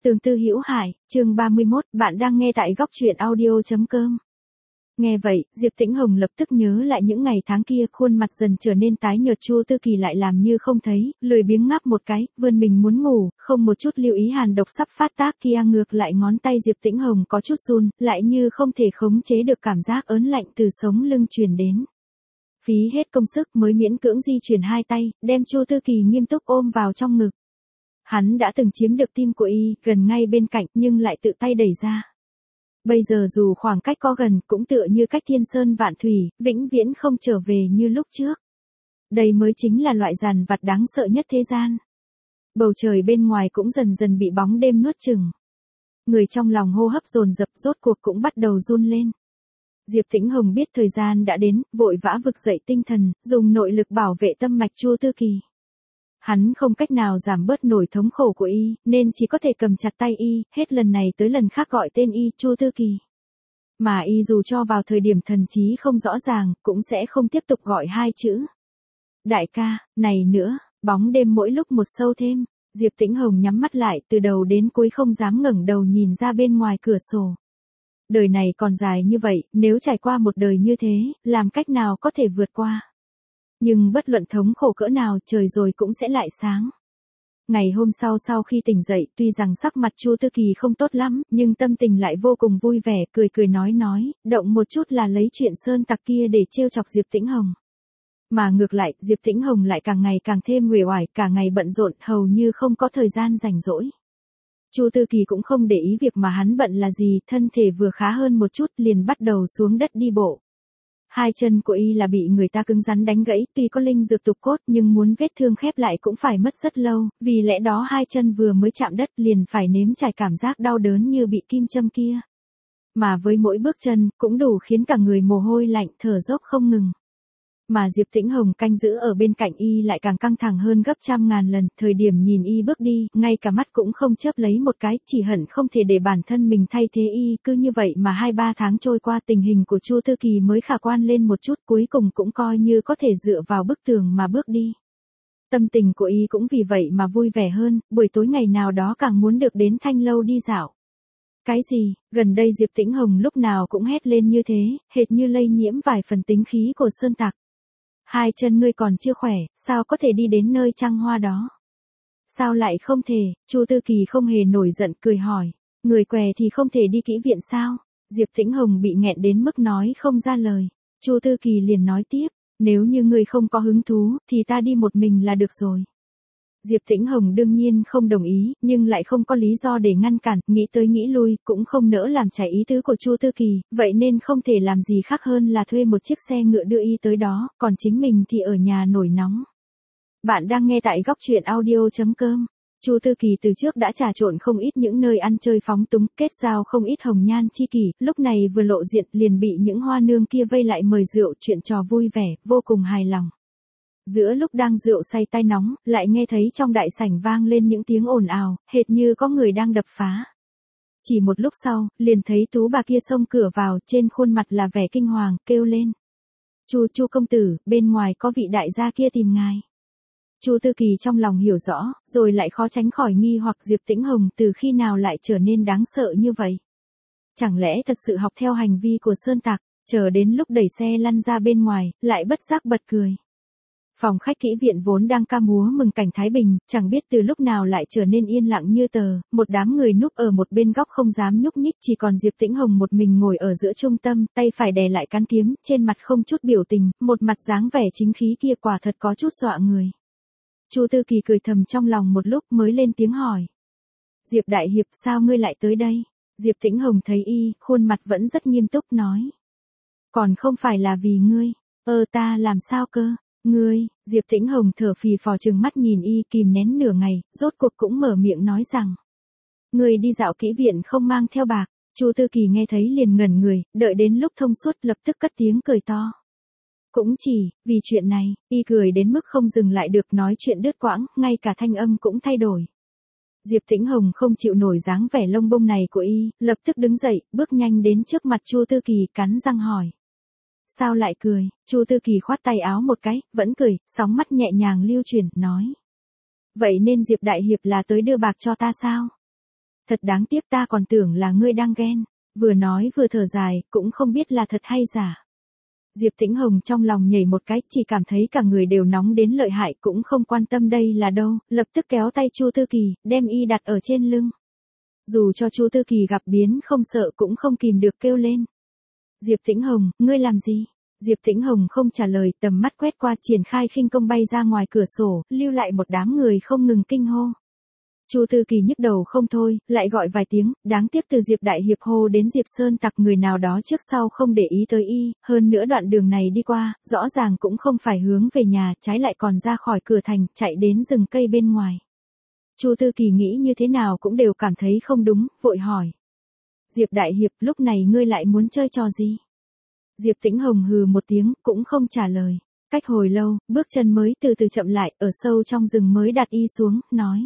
Tường Tư Hữu Hải, chương 31, bạn đang nghe tại góc truyện audio.com. Nghe vậy, Diệp Tĩnh Hồng lập tức nhớ lại những ngày tháng kia, khuôn mặt dần trở nên tái nhợt. Chu Tư Kỳ lại làm như không thấy, lười biếng ngáp một cái, vươn mình muốn ngủ, không một chút lưu ý hàn độc sắp phát tác kia. Ngược lại ngón tay Diệp Tĩnh Hồng có chút run, lại như không thể khống chế được cảm giác ớn lạnh từ sống lưng truyền đến. Phí hết công sức mới miễn cưỡng di chuyển hai tay, đem Chu Tư Kỳ nghiêm túc ôm vào trong ngực. Hắn đã từng chiếm được tim của y, gần ngay bên cạnh, nhưng lại tự tay đẩy ra. Bây giờ dù khoảng cách có gần, cũng tựa như cách thiên sơn vạn thủy, vĩnh viễn không trở về như lúc trước. Đây mới chính là loại dằn vặt đáng sợ nhất thế gian. Bầu trời bên ngoài cũng dần dần bị bóng đêm nuốt chửng. Người trong lòng hô hấp dồn dập, rốt cuộc cũng bắt đầu run lên. Diệp Tĩnh Hồng biết thời gian đã đến, vội vã vực dậy tinh thần, dùng nội lực bảo vệ tâm mạch Chu Tư Kỳ. Hắn không cách nào giảm bớt nổi thống khổ của y, nên chỉ có thể cầm chặt tay y, hết lần này tới lần khác gọi tên y Chu Tư Kỳ. Mà y dù cho vào thời điểm thần trí không rõ ràng, cũng sẽ không tiếp tục gọi hai chữ. Đại ca, này nữa, bóng đêm mỗi lúc một sâu thêm. Diệp Tĩnh Hồng nhắm mắt lại, từ đầu đến cuối không dám ngẩng đầu nhìn ra bên ngoài cửa sổ. Đời này còn dài như vậy, nếu trải qua một đời như thế, làm cách nào có thể vượt qua. Nhưng bất luận thống khổ cỡ nào, trời rồi cũng sẽ lại sáng. Ngày hôm sau khi tỉnh dậy, tuy rằng sắc mặt Chu Tư Kỳ không tốt lắm, nhưng tâm tình lại vô cùng vui vẻ, cười cười nói, động một chút là lấy chuyện sơn tặc kia để trêu chọc Diệp Tĩnh Hồng. Mà ngược lại, Diệp Tĩnh Hồng lại càng ngày càng thêm uể oải, cả ngày bận rộn, hầu như không có thời gian rảnh rỗi. Chu Tư Kỳ cũng không để ý việc mà hắn bận là gì, thân thể vừa khá hơn một chút liền bắt đầu xuống đất đi bộ. Hai chân của y là bị người ta cứng rắn đánh gãy, tuy có linh dược tục cốt nhưng muốn vết thương khép lại cũng phải mất rất lâu, vì lẽ đó hai chân vừa mới chạm đất liền phải nếm trải cảm giác đau đớn như bị kim châm kia. Mà với mỗi bước chân, cũng đủ khiến cả người mồ hôi lạnh, thở dốc không ngừng. Mà Diệp Tĩnh Hồng canh giữ ở bên cạnh y lại càng căng thẳng hơn gấp trăm ngàn lần, thời điểm nhìn y bước đi, ngay cả mắt cũng không chớp lấy một cái, chỉ hận không thể để bản thân mình thay thế y. Cứ như vậy mà 2-3 tháng trôi qua, tình hình của Chu Tư Kỳ mới khả quan lên một chút, cuối cùng cũng coi như có thể dựa vào bức tường mà bước đi. Tâm tình của y cũng vì vậy mà vui vẻ hơn, buổi tối ngày nào đó càng muốn được đến Thanh Lâu đi dạo. Cái gì, gần đây Diệp Tĩnh Hồng lúc nào cũng hét lên như thế, hệt như lây nhiễm vài phần tính khí của sơn tặc. Hai chân ngươi còn chưa khỏe, sao có thể đi đến nơi trăng hoa đó? Sao lại không thể? Chu Tư Kỳ không hề nổi giận, cười hỏi. Người què thì không thể đi kỹ viện sao? Diệp Tĩnh Hồng bị nghẹn đến mức nói không ra lời. Chu Tư Kỳ liền nói tiếp, nếu như ngươi không có hứng thú, thì ta đi một mình là được rồi. Diệp Tĩnh Hồng đương nhiên không đồng ý, nhưng lại không có lý do để ngăn cản, nghĩ tới nghĩ lui, cũng không nỡ làm trái ý tứ của Chu Tư Kỳ, vậy nên không thể làm gì khác hơn là thuê một chiếc xe ngựa đưa y tới đó, còn chính mình thì ở nhà nổi nóng. Bạn đang nghe tại góc truyện audio.com. Chu Tư Kỳ từ trước đã trà trộn không ít những nơi ăn chơi phóng túng, kết giao không ít hồng nhan chi kỷ, lúc này vừa lộ diện liền bị những hoa nương kia vây lại mời rượu, chuyện trò vui vẻ, vô cùng hài lòng. Giữa lúc đang rượu say tai nóng, lại nghe thấy trong đại sảnh vang lên những tiếng ồn ào, hệt như có người đang đập phá. Chỉ một lúc sau, liền thấy tú bà kia xông cửa vào, trên khuôn mặt là vẻ kinh hoàng, kêu lên. Chu công tử, bên ngoài có vị đại gia kia tìm ngài. Chu Tư Kỳ trong lòng hiểu rõ, rồi lại khó tránh khỏi nghi hoặc Diệp Tĩnh Hồng từ khi nào lại trở nên đáng sợ như vậy. Chẳng lẽ thật sự học theo hành vi của sơn tặc, chờ đến lúc đẩy xe lăn ra bên ngoài, lại bất giác bật cười. Phòng khách kỹ viện vốn đang ca múa mừng cảnh thái bình, chẳng biết từ lúc nào lại trở nên yên lặng như tờ, một đám người núp ở một bên góc không dám nhúc nhích, chỉ còn Diệp Tĩnh Hồng một mình ngồi ở giữa trung tâm, tay phải đè lại cán kiếm, trên mặt không chút biểu tình, một mặt dáng vẻ chính khí kia quả thật có chút dọa người. Chu Tư Kỳ cười thầm trong lòng một lúc mới lên tiếng hỏi. Diệp đại hiệp, sao ngươi lại tới đây? Diệp Tĩnh Hồng thấy y, khuôn mặt vẫn rất nghiêm túc nói. Còn không phải là vì ngươi, ta làm sao cơ? Ngươi, Diệp Tĩnh Hồng thở phì phò trừng mắt nhìn y, kìm nén nửa ngày, rốt cuộc cũng mở miệng nói rằng. Ngươi đi dạo kỹ viện không mang theo bạc. Chu Tư Kỳ nghe thấy liền ngẩn người, đợi đến lúc thông suốt lập tức cất tiếng cười to. Cũng chỉ, vì chuyện này, y cười đến mức không dừng lại được, nói chuyện đứt quãng, ngay cả thanh âm cũng thay đổi. Diệp Tĩnh Hồng không chịu nổi dáng vẻ lông bông này của y, lập tức đứng dậy, bước nhanh đến trước mặt Chu Tư Kỳ, cắn răng hỏi. Sao lại cười? Chu Tư Kỳ khoát tay áo một cái, vẫn cười, sóng mắt nhẹ nhàng lưu chuyển, nói. Vậy nên Diệp đại hiệp là tới đưa bạc cho ta sao? Thật đáng tiếc, ta còn tưởng là ngươi đang ghen. Vừa nói vừa thở dài, cũng không biết là thật hay giả. Diệp Tĩnh Hồng trong lòng nhảy một cái, chỉ cảm thấy cả người đều nóng đến lợi hại, cũng không quan tâm đây là đâu, lập tức kéo tay Chu Tư Kỳ, đem y đặt ở trên lưng. Dù cho Chu Tư Kỳ gặp biến không sợ cũng không kìm được kêu lên. Diệp Tĩnh Hồng, ngươi làm gì? Diệp Tĩnh Hồng không trả lời, tầm mắt quét qua, triển khai khinh công bay ra ngoài cửa sổ, lưu lại một đám người không ngừng kinh hô. Chu Tư Kỳ nhức đầu không thôi, lại gọi vài tiếng, đáng tiếc từ Diệp Đại Hiệp hô đến Diệp Sơn Tặc người nào đó trước sau không để ý tới y, hơn nữa đoạn đường này đi qua, rõ ràng cũng không phải hướng về nhà, trái lại còn ra khỏi cửa thành, chạy đến rừng cây bên ngoài. Chu Tư Kỳ nghĩ như thế nào cũng đều cảm thấy không đúng, vội hỏi. Diệp Đại Hiệp, lúc này ngươi lại muốn chơi trò gì? Diệp Tĩnh Hồng hừ một tiếng, cũng không trả lời. Cách hồi lâu, bước chân mới từ từ chậm lại, ở sâu trong rừng mới đặt y xuống, nói.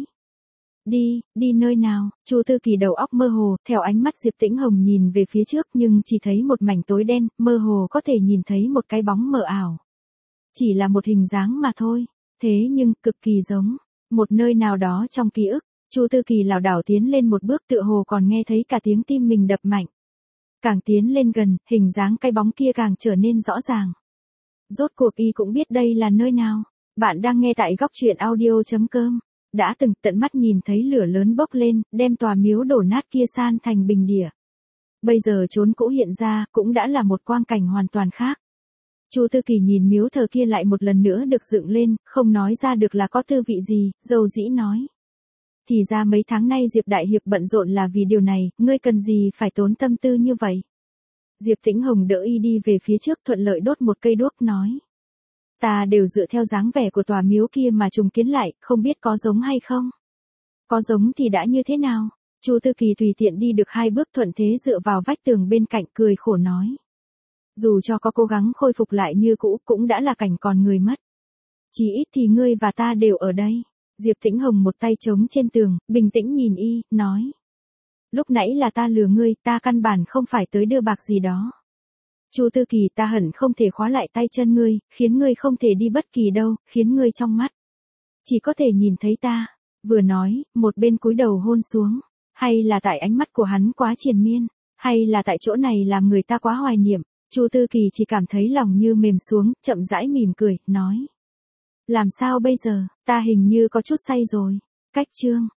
Đi nơi nào? Chu Tư Kỳ đầu óc mơ hồ, theo ánh mắt Diệp Tĩnh Hồng nhìn về phía trước nhưng chỉ thấy một mảnh tối đen, mơ hồ có thể nhìn thấy một cái bóng mờ ảo. Chỉ là một hình dáng mà thôi, thế nhưng cực kỳ giống một nơi nào đó trong ký ức. Chu Tư Kỳ lảo đảo tiến lên một bước, tựa hồ còn nghe thấy cả tiếng tim mình đập mạnh. Càng tiến lên gần, hình dáng cái bóng kia càng trở nên rõ ràng. Rốt cuộc y cũng biết đây là nơi nào. Bạn đang nghe tại góc truyện audio.com. Đã từng tận mắt nhìn thấy lửa lớn bốc lên, đem tòa miếu đổ nát kia san thành bình địa. Bây giờ chốn cũ hiện ra, cũng đã là một quang cảnh hoàn toàn khác. Chu Tư Kỳ nhìn miếu thờ kia lại một lần nữa được dựng lên, không nói ra được là có tư vị gì, dầu dĩ nói. Thì ra mấy tháng nay Diệp Đại Hiệp bận rộn là vì điều này, ngươi cần gì phải tốn tâm tư như vậy. Diệp Tĩnh Hồng đỡ y đi về phía trước, thuận lợi đốt một cây đuốc, nói. Ta đều dựa theo dáng vẻ của tòa miếu kia mà trùng kiến lại, không biết có giống hay không. Có giống thì đã như thế nào? Chu Tư Kỳ tùy tiện đi được 2 bước, thuận thế dựa vào vách tường bên cạnh, cười khổ nói. Dù cho có cố gắng khôi phục lại như cũ, cũng đã là cảnh còn người mất. Chỉ ít thì ngươi và ta đều ở đây. Diệp Tĩnh Hồng một tay chống trên tường, bình tĩnh nhìn y, nói. Lúc nãy là ta lừa ngươi, ta căn bản không phải tới đưa bạc gì đó. Chu Tư Kỳ, ta hận không thể khóa lại tay chân ngươi, khiến ngươi không thể đi bất kỳ đâu, khiến ngươi trong mắt chỉ có thể nhìn thấy ta. Vừa nói, một bên cúi đầu hôn xuống. Hay là tại ánh mắt của hắn quá triền miên, hay là tại chỗ này làm người ta quá hoài niệm. Chu Tư Kỳ chỉ cảm thấy lòng như mềm xuống, chậm rãi mỉm cười, nói. Làm sao bây giờ, ta hình như có chút say rồi. Cách chương.